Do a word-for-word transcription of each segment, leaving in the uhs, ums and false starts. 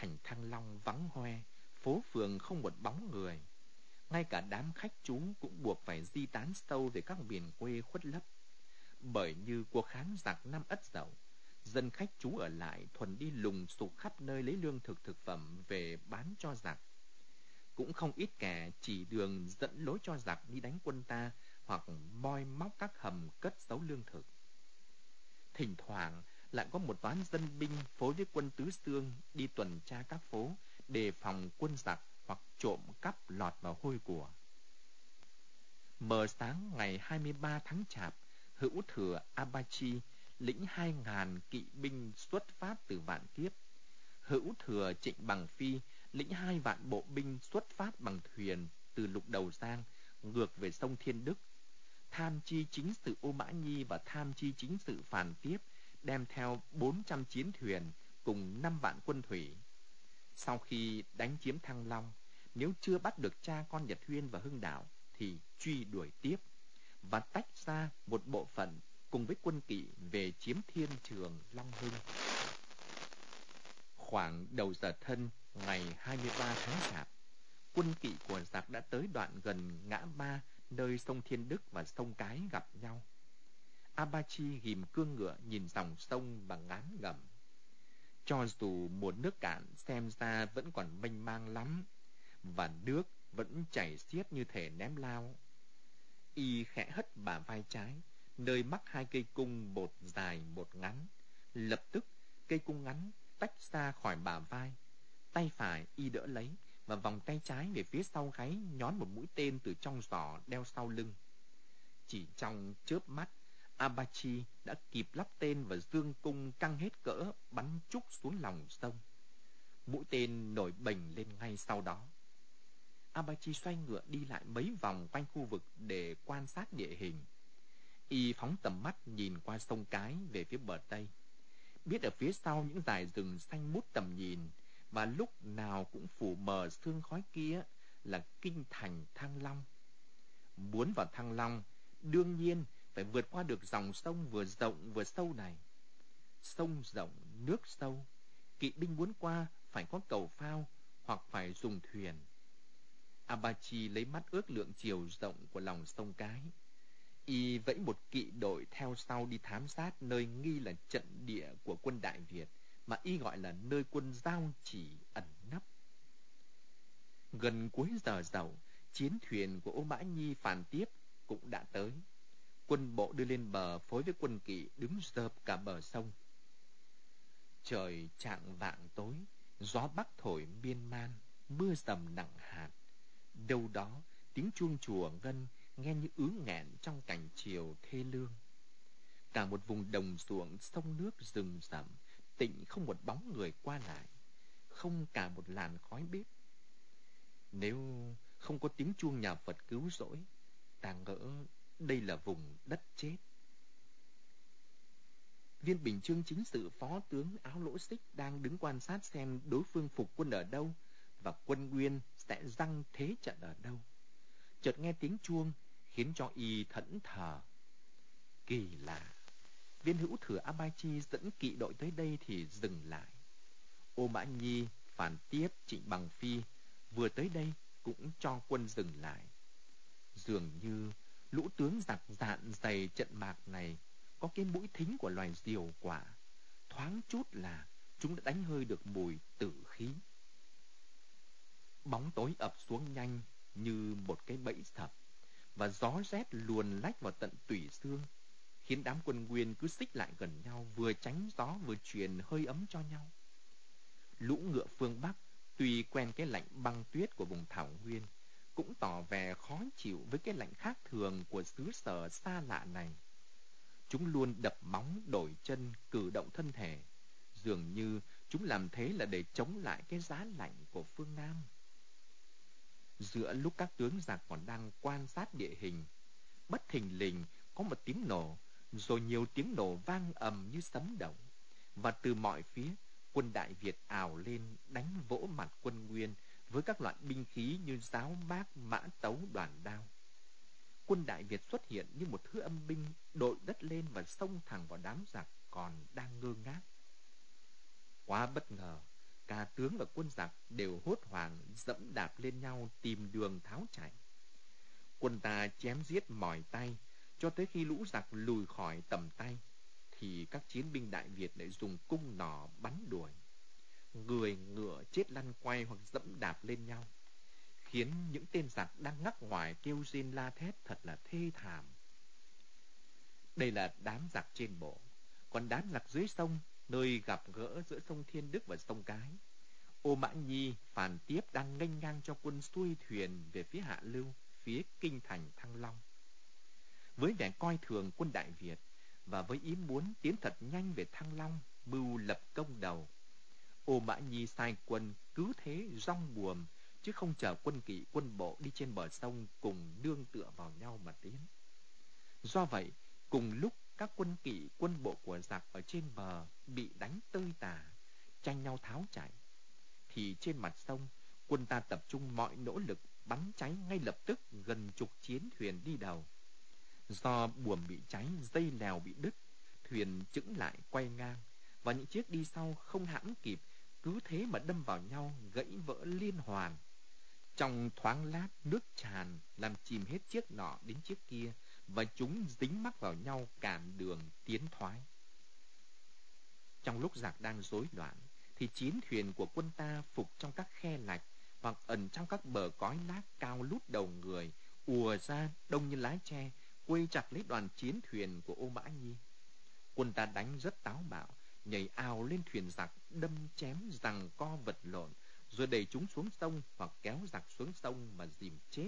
thành Thăng Long vắng hoe, phố phường không một bóng người. Ngay cả đám khách trú cũng buộc phải di tán sâu về các miền quê khuất lấp. Bởi như cuộc kháng giặc năm Ất Dậu, dân khách trú ở lại thuần đi lùng sục khắp nơi lấy lương thực thực phẩm về bán cho giặc. Cũng không ít kẻ chỉ đường dẫn lối cho giặc đi đánh quân ta, hoặc moi móc các hầm cất giấu lương thực. Thỉnh thoảng lại có một toán dân binh phối với quân Tứ Xương đi tuần tra các phố, đề phòng quân giặc hoặc trộm cắp lọt vào hôi của. Mờ sáng ngày hai mươi ba tháng Chạp, Hữu Thừa Abachi lĩnh hai ngàn kỵ binh xuất phát từ Vạn Kiếp. Hữu Thừa Trịnh Bằng Phi lĩnh hai vạn bộ binh xuất phát bằng thuyền từ Lục Đầu Giang ngược về sông Thiên Đức. Tham chi chính sự Ô Mã Nhi và tham chi chính sự Phàn Tiếp đem theo bốn trăm chiến thuyền cùng năm vạn quân thủy. Sau khi đánh chiếm Thăng Long, nếu chưa bắt được cha con Nhật Huyên và Hưng Đạo thì truy đuổi tiếp và tách ra một bộ phận cùng với quân kỵ về chiếm Thiên Trường Long Hưng. Khoảng đầu giờ thân ngày hai mươi ba tháng Chạp, quân kỵ của giặc đã tới đoạn gần ngã ba nơi sông Thiên Đức và sông Cái gặp nhau. Abachi ghìm cương ngựa nhìn dòng sông và ngán ngẩm. Cho dù mùa nước cạn xem ra vẫn còn mênh mang lắm, và nước vẫn chảy xiết như thể ném lao. Y khẽ hất bả vai trái, nơi mắc hai cây cung một dài một ngắn. Lập tức cây cung ngắn tách ra khỏi bả vai. Tay phải y đỡ lấy và vòng tay trái về phía sau gáy nhón một mũi tên từ trong giỏ đeo sau lưng. Chỉ trong chớp mắt, Abachi đã kịp lắp tên và dương cung căng hết cỡ bắn trúc xuống lòng sông. Mũi tên nổi bềnh lên ngay sau đó. Abachi xoay ngựa đi lại mấy vòng quanh khu vực để quan sát địa hình. Y phóng tầm mắt nhìn qua sông Cái về phía bờ Tây. Biết ở phía sau những dải rừng xanh mút tầm nhìn và lúc nào cũng phủ mờ sương khói kia là kinh thành Thăng Long. Muốn vào Thăng Long, đương nhiên phải vượt qua được dòng sông vừa rộng vừa sâu này. Sông rộng, nước sâu, kỵ binh muốn qua phải có cầu phao hoặc phải dùng thuyền. Abachi lấy mắt ước lượng chiều rộng của lòng sông Cái. Y vẫy một kỵ đội theo sau đi thám sát nơi nghi là trận địa của quân Đại Việt, mà y gọi là nơi quân Giao Chỉ ẩn nấp. Gần cuối giờ dậu, chiến thuyền của Ô Mã Nhi Phàn Tiếp cũng đã tới. Quân bộ đưa lên bờ phối với quân kỵ đứng rợp cả bờ sông. Trời chạng vạng tối, gió bắc thổi miên man, mưa dầm nặng hạt. Đâu đó tiếng chuông chùa ngân nghe như ứ nghẹn trong cảnh chiều thê lương. Cả một vùng đồng ruộng sông nước rừng rậm, tịnh không một bóng người qua lại, không cả một làn khói bếp. Nếu không có tiếng chuông nhà Phật cứu rỗi, ta ngỡ đây là vùng đất chết. Viên Bình Chương chính sự phó tướng áo lỗ xích đang đứng quan sát xem đối phương phục quân ở đâu và quân Nguyên sẽ giăng thế trận ở đâu. Chợt nghe tiếng chuông khiến cho y thẫn thờ. Kỳ lạ, Viên Hữu Thừa Abachi dẫn kỵ đội tới đây thì dừng lại. Ô Mã Nhi, Phàn Tiếp, Trịnh Bằng Phi vừa tới đây cũng cho quân dừng lại. Dường như lũ tướng giặc dạn dày trận mạc này có cái mũi thính của loài diều quả, thoáng chút là chúng đã đánh hơi được mùi tử khí. Bóng tối ập xuống nhanh như một cái bẫy sập, và gió rét luồn lách vào tận tủy xương, khiến đám quân Nguyên cứ xích lại gần nhau, vừa tránh gió vừa truyền hơi ấm cho nhau. Lũ ngựa phương Bắc tuy quen cái lạnh băng tuyết của vùng thảo nguyên, cũng tỏ vẻ khó chịu với cái lạnh khác thường của xứ sở xa lạ này. Chúng luôn đập móng, đổi chân, cử động thân thể, dường như chúng làm thế là để chống lại cái giá lạnh của phương Nam. Giữa lúc các tướng giặc còn đang quan sát địa hình, bất thình lình có một tiếng nổ, rồi nhiều tiếng nổ vang ầm như sấm động, và từ mọi phía quân Đại Việt ào lên đánh vỗ mặt quân Nguyên với các loại binh khí như giáo mác, mã tấu, đoàn đao. Quân Đại Việt xuất hiện như một thứ âm binh đội đất lên và xông thẳng vào đám giặc còn đang ngơ ngác. Quá bất ngờ, cả tướng và quân giặc đều hốt hoảng dẫm đạp lên nhau tìm đường tháo chạy. Quân ta chém giết mỏi tay, cho tới khi lũ giặc lùi khỏi tầm tay, thì các chiến binh Đại Việt lại dùng cung nỏ bắn đuổi. Người ngựa chết lăn quay hoặc dẫm đạp lên nhau, khiến những tên giặc đang ngắc ngoài kêu rên la thét thật là thê thảm. Đây là đám giặc trên bộ, còn đám giặc dưới sông, nơi gặp gỡ giữa sông Thiên Đức và sông Cái. Ô Mã Nhi, Phàn Tiếp đang nghênh ngang cho quân xuôi thuyền về phía hạ lưu, phía kinh thành Thăng Long. Với vẻ coi thường quân Đại Việt và với ý muốn tiến thật nhanh về Thăng Long, mưu lập công đầu, Ô Mã Nhi sai quân cứ thế rong buồm, chứ không chờ quân kỵ quân bộ đi trên bờ sông cùng nương tựa vào nhau mà tiến. Do vậy, cùng lúc các quân kỵ quân bộ của giặc ở trên bờ bị đánh tơi tả, tranh nhau tháo chạy, thì trên mặt sông, quân ta tập trung mọi nỗ lực bắn cháy ngay lập tức gần chục chiến thuyền đi đầu. Do buồm bị cháy, dây lèo bị đứt, thuyền chững lại quay ngang, và những chiếc đi sau không hãm kịp, cứ thế mà đâm vào nhau, gãy vỡ liên hoàn. Trong thoáng lát, nước tràn làm chìm hết chiếc nọ đến chiếc kia, và chúng dính mắc vào nhau cản đường tiến thoái. Trong lúc giặc đang rối loạn, thì chiến thuyền của quân ta phục trong các khe lạch hoặc ẩn trong các bờ cói lác cao lút đầu người, ùa ra đông như lá tre, quây chặt lấy đoàn chiến thuyền của Ô Mã Nhi. Quân ta đánh rất táo bạo, nhảy ào lên thuyền giặc, đâm chém giằng co vật lộn, rồi đẩy chúng xuống sông hoặc kéo giặc xuống sông mà dìm chết.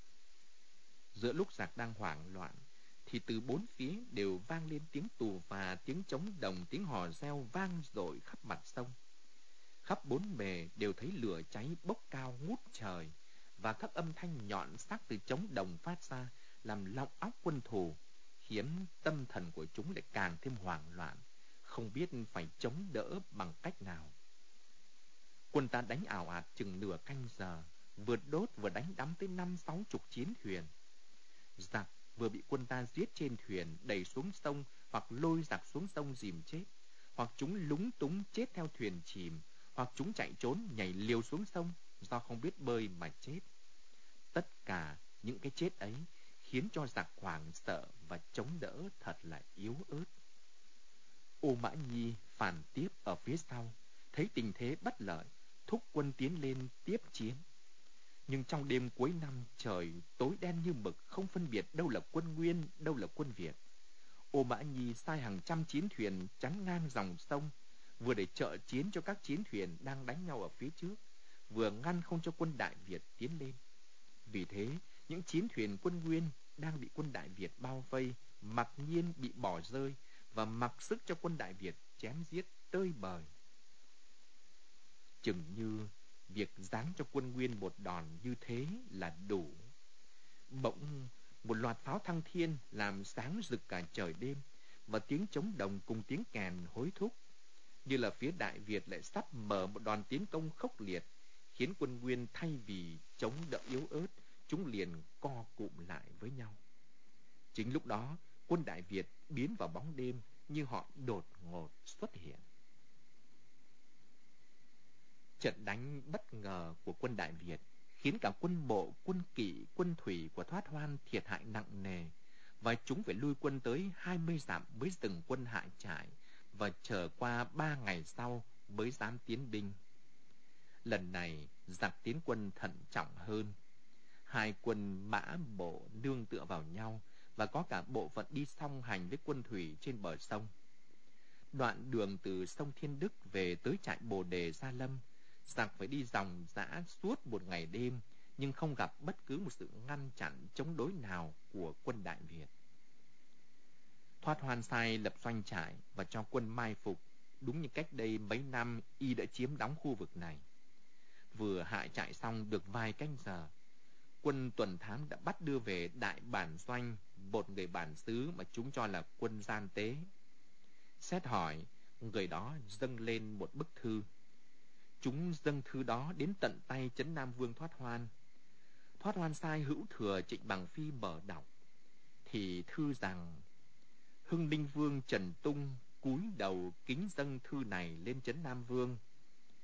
Giữa lúc giặc đang hoảng loạn, thì từ bốn phía đều vang lên tiếng tù và tiếng trống đồng, tiếng hò reo vang dội khắp mặt sông. Khắp bốn bề đều thấy lửa cháy bốc cao ngút trời, và các âm thanh nhọn sắc từ trống đồng phát ra, làm lọng óc quân thù, khiến tâm thần của chúng lại càng thêm hoảng loạn, không biết phải chống đỡ bằng cách nào. Quân ta đánh ào ạt chừng nửa canh giờ, vừa đốt vừa đánh đắm tới năm sáu chục chiến thuyền. Giặc vừa bị quân ta giết trên thuyền, đẩy xuống sông hoặc lôi giặc xuống sông dìm chết, hoặc chúng lúng túng chết theo thuyền chìm, hoặc chúng chạy trốn nhảy liều xuống sông do không biết bơi mà chết. Tất cả những cái chết ấy khiến cho giặc hoảng sợ và chống đỡ thật là yếu ớt. Ô Mã Nhi, Phàn Tiếp ở phía sau thấy tình thế bất lợi, thúc quân tiến lên tiếp chiến. Nhưng trong đêm cuối năm, trời tối đen như mực, không phân biệt đâu là quân Nguyên, đâu là quân Việt. Ô Mã Nhi sai hàng trăm chiến thuyền chắn ngang dòng sông, vừa để trợ chiến cho các chiến thuyền đang đánh nhau ở phía trước, vừa ngăn không cho quân Đại Việt tiến lên. Vì thế, những chiến thuyền quân Nguyên đang bị quân Đại Việt bao vây, mặc nhiên bị bỏ rơi và mặc sức cho quân Đại Việt chém giết tơi bời. Chừng như việc giáng cho quân Nguyên một đòn như thế là đủ. Bỗng một loạt pháo thăng thiên làm sáng rực cả trời đêm, và tiếng trống đồng cùng tiếng kèn hối thúc, như là phía Đại Việt lại sắp mở một đòn tiến công khốc liệt, khiến quân Nguyên thay vì chống đỡ yếu ớt, chúng liền co cụm lại với nhau. Chính lúc đó, quân Đại Việt biến vào bóng đêm như họ đột ngột xuất hiện. Trận đánh bất ngờ của quân Đại Việt khiến cả quân bộ, quân kỵ, quân thủy của Thoát Hoan thiệt hại nặng nề, và chúng phải lui quân tới hai mươi dặm mới dừng quân hạ trại, và chờ qua ba ngày sau mới dám tiến binh. Lần này, giặc tiến quân thận trọng hơn. Hai quân mã bộ nương tựa vào nhau, và có cả bộ phận đi song hành với quân thủy trên bờ sông. Đoạn đường từ sông Thiên Đức về tới trại Bồ Đề Gia Lâm, giặc phải đi dòng dã suốt một ngày đêm, nhưng không gặp bất cứ một sự ngăn chặn chống đối nào của quân Đại Việt. Thoát Hoan sai lập doanh trại và cho quân mai phục, đúng như cách đây mấy năm y đã chiếm đóng khu vực này. Vừa hạ trại xong được vài canh giờ, quân tuần thám đã bắt đưa về đại bản doanh một người bản xứ mà chúng cho là quân gian tế. Xét hỏi, người đó dâng lên một bức thư. Chúng dâng thư đó đến tận tay Trấn Nam Vương Thoát Hoan. Thoát Hoan sai hữu thừa Trịnh Bằng Phi mở đọc, thì thư rằng: Hưng Ninh Vương Trần Tung cúi đầu kính dâng thư này lên Trấn Nam Vương.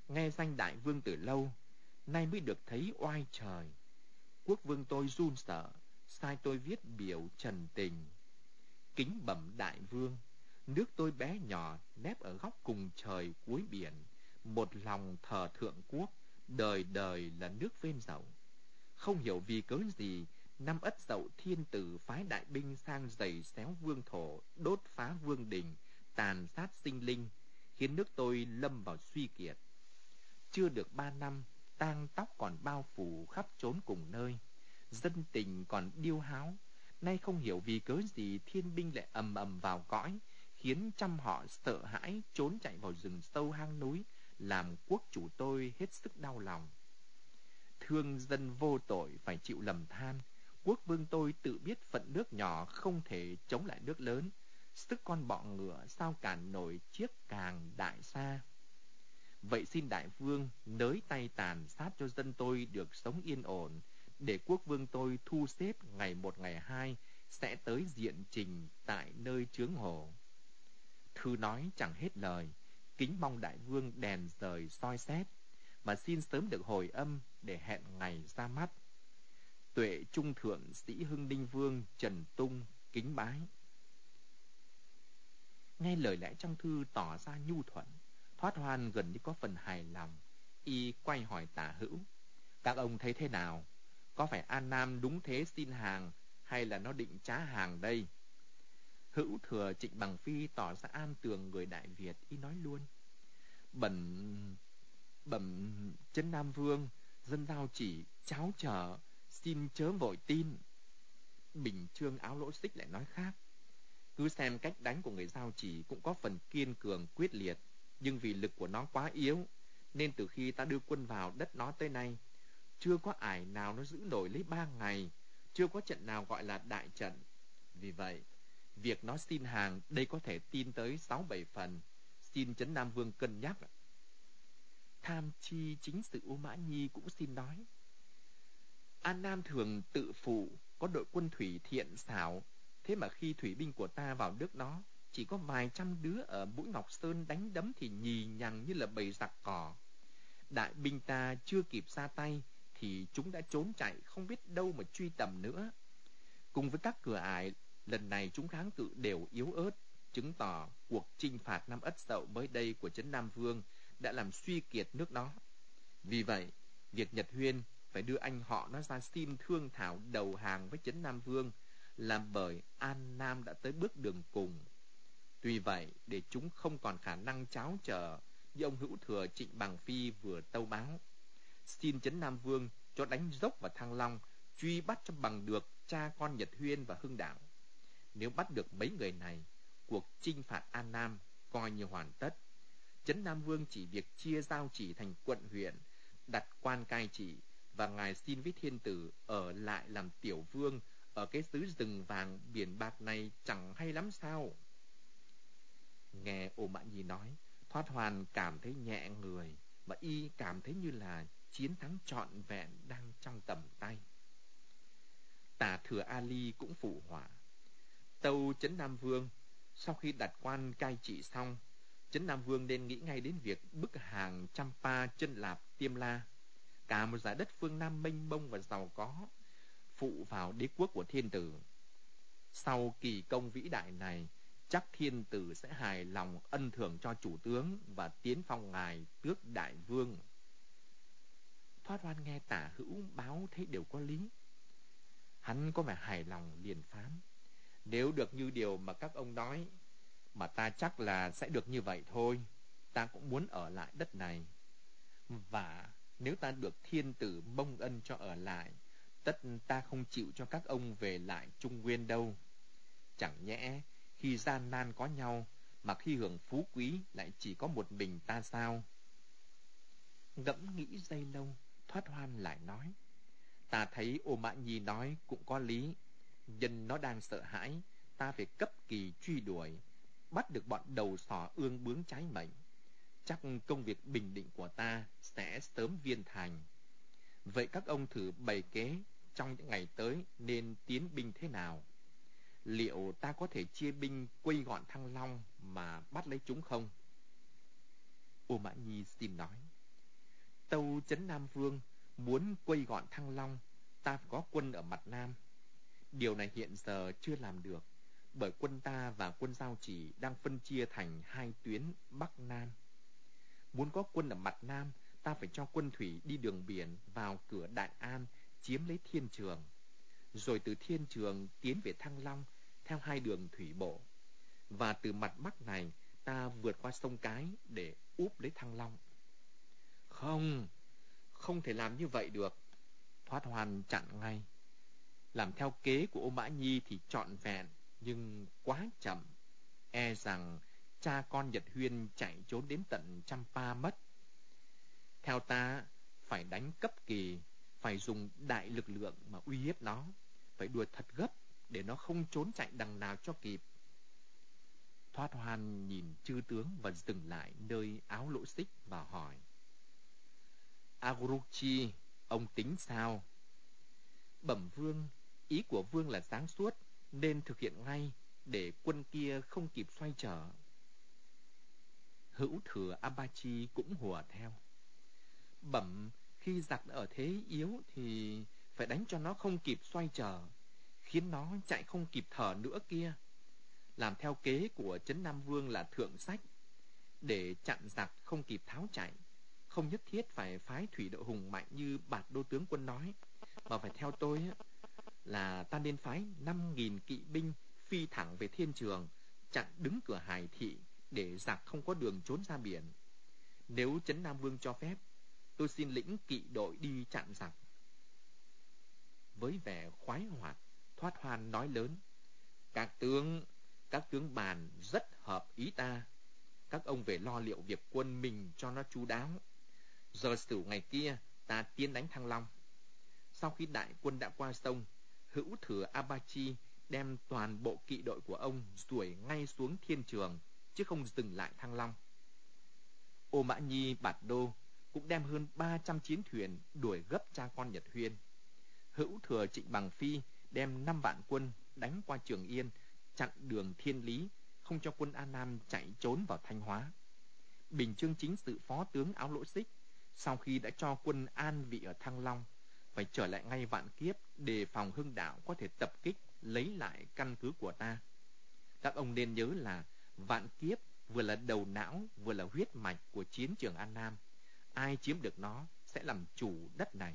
nghe danh đại vương từ lâu, nay mới được thấy oai trời. Quốc vương tôi run sợ, sai tôi viết biểu trần tình. Kính bẩm đại vương, nước tôi bé nhỏ nép ở góc cùng trời cuối biển, một lòng thờ thượng quốc, đời đời là nước phên dậu. Không hiểu vì cớ gì, năm Ất Dậu thiên tử phái đại binh sang giày xéo vương thổ, đốt phá vương đình, tàn sát sinh linh, khiến nước tôi lâm vào suy kiệt. Chưa được ba năm, tang tóc còn bao phủ khắp trốn cùng nơi, dân tình còn điêu háo. Nay không hiểu vì cớ gì thiên binh lại ầm ầm vào cõi, khiến trăm họ sợ hãi trốn chạy vào rừng sâu hang núi, làm quốc chủ tôi hết sức đau lòng. Thương dân vô tội phải chịu lầm than, quốc vương tôi tự biết phận nước nhỏ không thể chống lại nước lớn, sức con bọ ngựa sao cản nổi chiếc càng đại xa. Vậy xin đại vương nới tay tàn sát cho dân tôi được sống yên ổn, để quốc vương tôi thu xếp ngày một ngày hai sẽ tới diện trình tại nơi chướng hồ. Thư nói chẳng hết lời, kính mong đại vương đèn rời soi xét, mà xin sớm được hồi âm để hẹn ngày ra mắt. Tuệ trung thượng sĩ Hưng Ninh Vương Trần Tung kính bái. Nghe lời lẽ trong thư tỏ ra nhu thuận, Thoát Hoan gần như có phần hài lòng. Y quay hỏi Tả Hữu: các ông thấy thế nào? Có phải An Nam đúng thế xin hàng, hay là nó định trá hàng đây? Hữu Thừa Trịnh Bằng Phi tỏ ra an tường người Đại Việt. Y nói luôn: bẩm bẩm Trấn Nam Vương, dân giao chỉ cháo chờ, xin chớ vội tin. Bình Chương Áo Lỗ Xích lại nói khác: cứ xem cách đánh của người giao chỉ cũng có phần kiên cường quyết liệt, nhưng vì lực của nó quá yếu, nên từ khi ta đưa quân vào đất nó tới nay, chưa có ải nào nó giữ nổi lấy ba ngày, chưa có trận nào gọi là đại trận. Vì vậy, việc nó xin hàng đây có thể tin tới sáu bảy phần, xin Trấn Nam Vương cân nhắc. Tham Chi chính sự U Mã Nhi cũng xin nói: An Nam thường tự phụ, có đội quân thủy thiện xảo, thế mà khi thủy binh của ta vào nước nó, chỉ có vài trăm đứa ở Mũi Ngọc Sơn đánh đấm thì nhì nhằng như là bầy giặc cỏ. Đại binh ta chưa kịp ra tay, thì chúng đã trốn chạy không biết đâu mà truy tầm nữa. Cùng với các cửa ải, lần này chúng kháng cự đều yếu ớt, chứng tỏ cuộc chinh phạt năm Ất Dậu mới đây của Trấn Nam Vương đã làm suy kiệt nước nó. Vì vậy, việc Nhật Huyên phải đưa anh họ nó ra xin thương thảo đầu hàng với Trấn Nam Vương là bởi An Nam đã tới bước đường cùng. Tuy vậy, để chúng không còn khả năng cháo chờ, như ông Hữu Thừa Trịnh Bằng Phi vừa tâu báo, xin Trấn Nam Vương cho đánh dốc vào Thăng Long, truy bắt cho bằng được cha con Nhật Huyên và Hưng Đạo. Nếu bắt được mấy người này, cuộc chinh phạt An Nam coi như hoàn tất. Trấn Nam Vương chỉ việc chia giao chỉ thành quận huyện, đặt quan cai trị, và ngài xin với thiên tử ở lại làm tiểu vương ở cái xứ rừng vàng biển bạc này chẳng hay lắm sao? Nghe Ô Mã Nhi nói, Thoát Hoan cảm thấy nhẹ người, và y cảm thấy như là chiến thắng trọn vẹn đang trong tầm tay. Tả Thừa Ali cũng phụ họa: tâu Trấn Nam Vương, sau khi đặt quan cai trị xong, Trấn Nam Vương nên nghĩ ngay đến việc bức hàng Champa, Chân Lạp, Tiêm La, cả một dải đất phương Nam mênh mông và giàu có, phụ vào đế quốc của thiên tử. Sau kỳ công vĩ đại này, chắc thiên tử sẽ hài lòng ân thưởng cho chủ tướng và tiến phong ngài tước đại vương. Thoát Hoan nghe Tả Hữu báo thấy đều có lý. Hắn có vẻ hài lòng liền phán: nếu được như điều mà các ông nói, mà ta chắc là sẽ được như vậy thôi, ta cũng muốn ở lại đất này. Và nếu ta được thiên tử mông ân cho ở lại, tất ta không chịu cho các ông về lại Trung Nguyên đâu. Chẳng nhẽ khi gian nan có nhau, mà khi hưởng phú quý lại chỉ có một mình ta sao? Ngẫm nghĩ giây lâu, Thoát Hoan lại nói: ta thấy Ô Mã Nhi nói cũng có lý. Nhân nó đang sợ hãi, ta phải cấp kỳ truy đuổi, bắt được bọn đầu sỏ ương bướng trái mệnh. Chắc công việc bình định của ta sẽ sớm viên thành. Vậy các ông thử bày kế trong những ngày tới nên tiến binh thế nào? Liệu ta có thể chia binh quây gọn Thăng Long mà bắt lấy chúng không? Ô Mã Nhi xin nói: Tâu Trấn Nam Vương muốn quây gọn Thăng Long, ta phải có quân ở mặt Nam. Điều này hiện giờ chưa làm được, bởi quân ta và quân Giao Chỉ đang phân chia thành hai tuyến Bắc Nam. Muốn có quân ở mặt Nam, ta phải cho quân thủy đi đường biển vào cửa Đại An, chiếm lấy Thiên Trường, rồi từ Thiên Trường tiến về Thăng Long theo hai đường thủy bộ. Và từ mặt Bắc này, ta vượt qua sông Cái để úp lấy Thăng Long. Không, không thể làm như vậy được. Thoát Hoan chặn ngay. Làm theo kế của Ô Mã Nhi thì trọn vẹn, nhưng quá chậm. E rằng cha con Nhật Huyên chạy trốn đến tận Champa mất. Theo ta, phải đánh cấp kỳ, phải dùng đại lực lượng mà uy hiếp nó, phải đuổi thật gấp để nó không trốn chạy đằng nào cho kịp. Thoát Hoan nhìn chư tướng và dừng lại nơi áo lỗ xích và hỏi: Aguruchi, ông tính sao? Bẩm vương, ý của vương là sáng suốt, nên thực hiện ngay, để quân kia không kịp xoay trở. Hữu Thừa Abachi cũng hùa theo: Bẩm, khi giặc ở thế yếu thì phải đánh cho nó không kịp xoay trở, khiến nó chạy không kịp thở nữa kia. Làm theo kế của Trấn Nam Vương là thượng sách, để chặn giặc không kịp tháo chạy. Không nhất thiết phải phái thủy đội hùng mạnh như Bạt Đô tướng quân nói, mà phải theo tôi là ta nên phái năm nghìn kỵ binh phi thẳng về Thiên Trường, chặn đứng cửa Hải Thị để giặc không có đường trốn ra biển. Nếu Trấn Nam Vương cho phép, tôi xin lĩnh kỵ đội đi chặn giặc. Với vẻ khoái hoạt, Thoát Hoan nói lớn: Các tướng, các tướng bàn rất hợp ý ta. Các ông về lo liệu việc quân mình cho nó chu đáo. Giờ Sửu ngày kia, ta tiến đánh Thăng Long. Sau khi đại quân đã qua sông, Hữu Thừa Abachi đem toàn bộ kỵ đội của ông đuổi ngay xuống Thiên Trường, chứ không dừng lại Thăng Long. Ô Mã Nhi Bạt Đô cũng đem hơn ba trăm chiến thuyền đuổi gấp cha con Nhật Huyên. Hữu Thừa Trịnh Bằng Phi đem năm vạn quân đánh qua Trường Yên, chặn đường Thiên Lý, không cho quân An Nam chạy trốn vào Thanh Hóa. Bình Chương Chính sự phó tướng áo lỗ xích, sau khi đã cho quân an vị ở Thăng Long, phải trở lại ngay Vạn Kiếp, đề phòng Hưng Đạo có thể tập kích lấy lại căn cứ của ta. Các ông nên nhớ là Vạn Kiếp vừa là đầu não, vừa là huyết mạch của chiến trường An Nam. Ai chiếm được nó sẽ làm chủ đất này.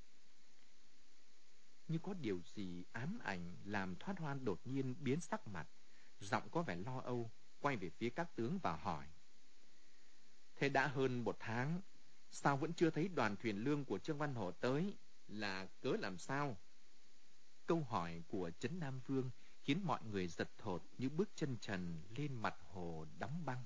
Như có điều gì ám ảnh làm Thoát Hoan đột nhiên biến sắc mặt, giọng có vẻ lo âu, quay về phía các tướng và hỏi: Thế đã hơn một tháng, sao vẫn chưa thấy đoàn thuyền lương của Trương Văn Hổ tới, là cớ làm sao? Câu hỏi của Trấn Nam Vương khiến mọi người giật thột như bước chân trần lên mặt hồ đóng băng.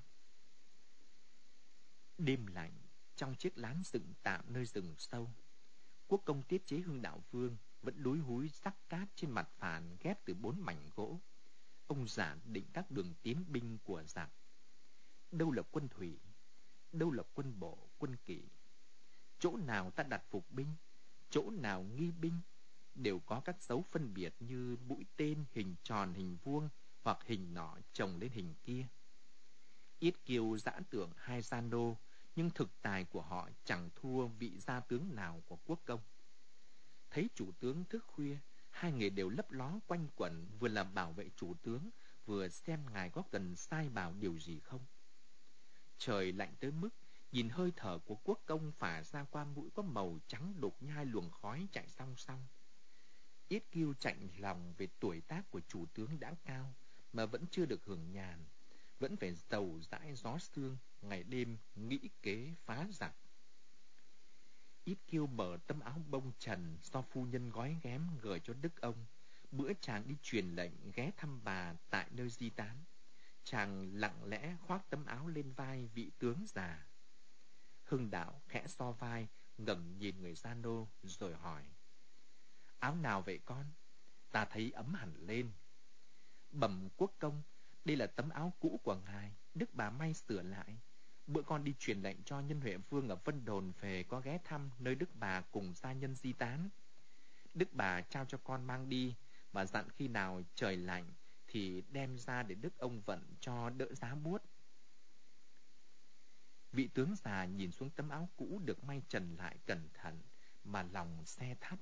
Đêm lạnh, trong chiếc lán dựng tạm nơi rừng sâu, Quốc công tiết chế Hưng Đạo Vương vẫn lúi húi rắc cát trên mặt phản ghép từ bốn mảnh gỗ. Ông giả định các đường tiến binh của giặc. Đâu là quân thủy, đâu là quân bộ, quân kỵ. Chỗ nào ta đặt phục binh, chỗ nào nghi binh, đều có các dấu phân biệt như mũi tên, hình tròn, hình vuông hoặc hình nọ chồng lên hình kia. Yết Kiêu giã tưởng hai gia nô, nhưng thực tài của họ chẳng thua vị gia tướng nào của quốc công. Thấy chủ tướng thức khuya, hai người đều lấp ló quanh quẩn, vừa làm bảo vệ chủ tướng, vừa xem ngài có cần sai bảo điều gì không. Trời lạnh tới mức nhìn hơi thở của quốc công phả ra qua mũi có màu trắng đục như hai luồng khói chạy song song. Yết Kiêu chạnh lòng về tuổi tác của chủ tướng đã cao mà vẫn chưa được hưởng nhàn, vẫn phải dầu dãi gió sương, ngày đêm nghĩ kế phá giặc. Yết Kiêu mở tấm áo bông trần do phu nhân gói ghém gửi cho đức ông, bữa chàng đi truyền lệnh ghé thăm bà tại nơi di tán. Chàng lặng lẽ khoác tấm áo lên vai vị tướng già. Hưng Đạo khẽ so vai, ngẩng nhìn người gia nô rồi hỏi: Áo nào vậy con? Ta thấy ấm hẳn lên. Bẩm quốc công, đây là tấm áo cũ của ngài, đức bà may sửa lại. Bữa con đi truyền lệnh cho Nhân Huệ Vương ở Vân Đồn về có ghé thăm nơi đức bà cùng gia nhân di tán. Đức bà trao cho con mang đi, và dặn khi nào trời lạnh thì đem ra để đức ông vận cho đỡ giá buốt. Vị tướng già nhìn xuống tấm áo cũ được may trần lại cẩn thận, mà lòng se thắt.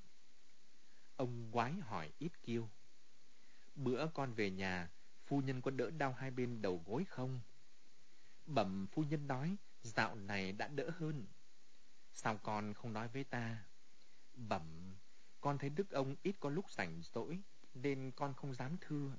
Ông ngoái hỏi ít kiêu: "Bữa con về nhà, phu nhân có đỡ đau hai bên đầu gối không?" Bẩm phu nhân nói, dạo này đã đỡ hơn. "Sao con không nói với ta?" Bẩm, con thấy đức ông ít có lúc rảnh rỗi, nên con không dám thưa.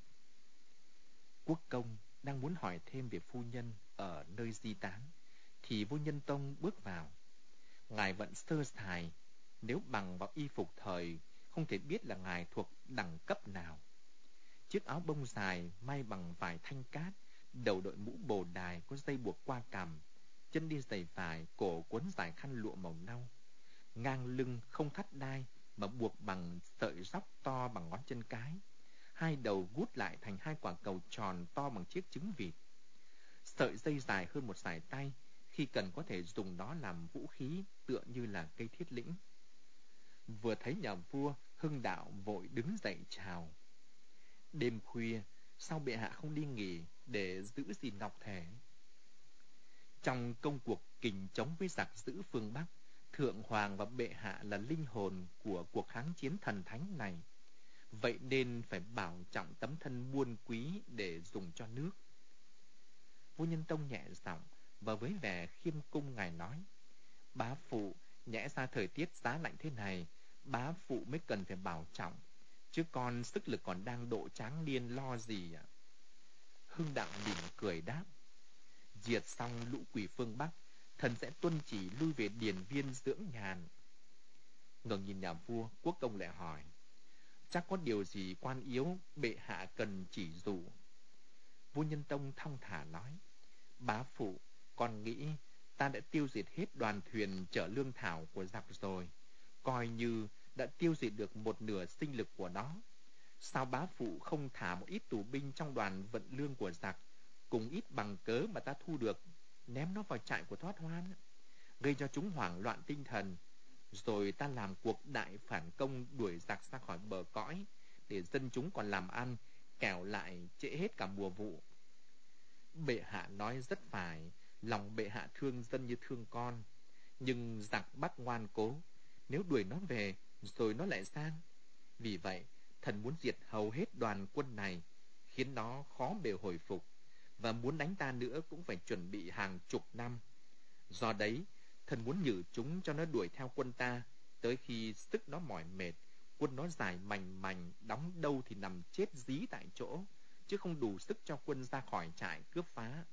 Quốc công đang muốn hỏi thêm về phu nhân ở nơi di tán, thì Vô Nhân Tông bước vào. Ngài vẫn sơ sài, nếu bằng vào y phục thời, không thể biết là ngài thuộc đẳng cấp nào. Chiếc áo bông dài may bằng vải thanh cát, đầu đội mũ bồ đài có dây buộc qua cằm, chân đi giày vải, cổ quấn dài khăn lụa màu nâu. Ngang lưng không thắt đai mà buộc bằng sợi róc to bằng ngón chân cái. Hai đầu gút lại thành hai quả cầu tròn to bằng chiếc trứng vịt. Sợi dây dài hơn một sải tay, khi cần có thể dùng nó làm vũ khí, tựa như là cây thiết lĩnh. Vừa thấy nhà vua, Hưng Đạo vội đứng dậy chào. Đêm khuya, sao bệ hạ không đi nghỉ để giữ gìn ngọc thể? Trong công cuộc kình chống với giặc giữ phương Bắc, Thượng Hoàng và bệ hạ là linh hồn của cuộc kháng chiến thần thánh này. Vậy nên phải bảo trọng tấm thân muôn quý để dùng cho nước. Vô Nhân Tông nhẹ giọng và với vẻ khiêm cung ngài nói: Bá phụ, nhẽ ra thời tiết giá lạnh thế này, bá phụ mới cần phải bảo trọng, chứ con sức lực còn đang độ tráng niên lo gì ạ? Hưng Đạo mỉm cười đáp: Diệt xong lũ quỷ phương Bắc, thần sẽ tuân chỉ lui về điền viên dưỡng nhàn. Ngẩng nhìn nhà vua, Quốc công lại hỏi: Chắc có điều gì quan yếu bệ hạ cần chỉ dụ? Vua Nhân Tông thong thả nói: Bá phụ, con nghĩ ta đã tiêu diệt hết đoàn thuyền chở lương thảo của giặc rồi, coi như đã tiêu diệt được một nửa sinh lực của nó. Sao bá phụ không thả một ít tù binh trong đoàn vận lương của giặc, cùng ít bằng cớ mà ta thu được, ném nó vào trại của Thoát Hoan, gây cho chúng hoảng loạn tinh thần, rồi ta làm cuộc đại phản công đuổi giặc ra khỏi bờ cõi, để dân chúng còn làm ăn, kẻo lại trễ hết cả mùa vụ. Bệ hạ nói rất phải, lòng bệ hạ thương dân như thương con, nhưng giặc bắt ngoan cố, nếu đuổi nó về rồi nó lại sang. Vì vậy, thần muốn diệt hầu hết đoàn quân này, khiến nó khó bề hồi phục, và muốn đánh ta nữa cũng phải chuẩn bị hàng chục năm. Do đấy, thần muốn nhử chúng cho nó đuổi theo quân ta, tới khi sức nó mỏi mệt, quân nó dài mành mành, đóng đâu thì nằm chết dí tại chỗ, chứ không đủ sức cho quân ra khỏi trại cướp phá.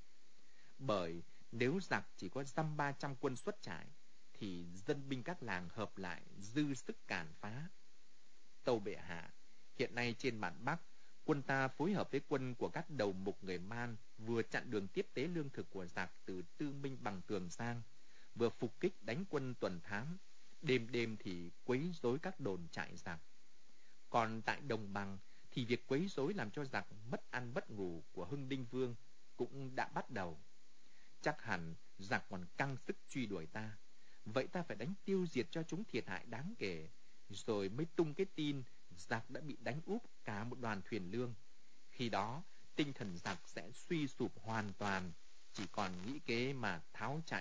Bởi nếu giặc chỉ có dăm ba trăm quân xuất trại, thì dân binh các làng hợp lại dư sức càn phá. Tâu bệ hạ, hiện nay trên bản Bắc, quân ta phối hợp với quân của các đầu mục người Man, vừa chặn đường tiếp tế lương thực của giặc từ Tư Minh Bằng Tường sang, vừa phục kích đánh quân tuần thám, đêm đêm thì quấy rối các đồn trại giặc. Còn tại Đồng Bằng thì việc quấy rối làm cho giặc mất ăn mất ngủ của Hưng Đinh Vương cũng đã bắt đầu. Chắc hẳn giặc còn căng sức truy đuổi ta, vậy ta phải đánh tiêu diệt cho chúng thiệt hại đáng kể, rồi mới tung cái tin giặc đã bị đánh úp cả một đoàn thuyền lương. Khi đó, tinh thần giặc sẽ suy sụp hoàn toàn, chỉ còn nghĩ kế mà tháo chạy.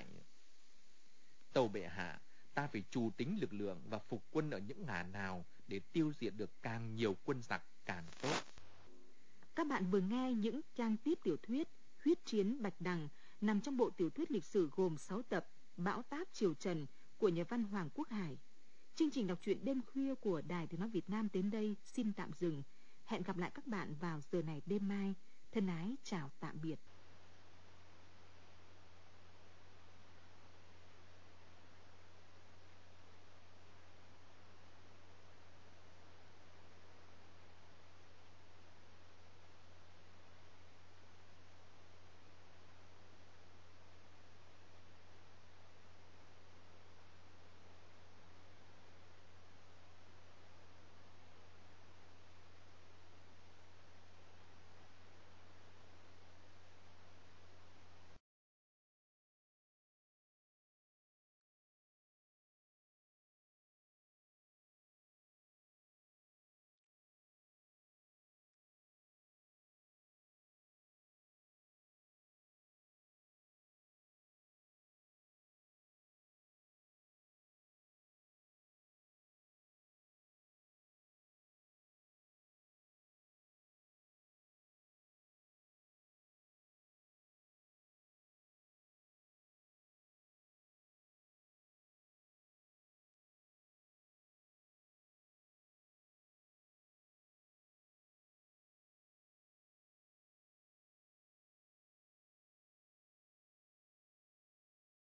Tâu bệ hạ, ta phải trù tính lực lượng và phục quân ở những ngả nào để tiêu diệt được càng nhiều quân giặc càng tốt. Các bạn vừa nghe những trang tiếp tiểu thuyết Huyết chiến Bạch Đằng nằm trong bộ tiểu thuyết lịch sử gồm sáu tập Bão táp Triều Trần của nhà văn Hoàng Quốc Hải. Chương trình đọc truyện đêm khuya của Đài Tiếng nói Việt Nam đến đây xin tạm dừng. Hẹn gặp lại các bạn vào giờ này đêm mai. Thân ái chào tạm biệt.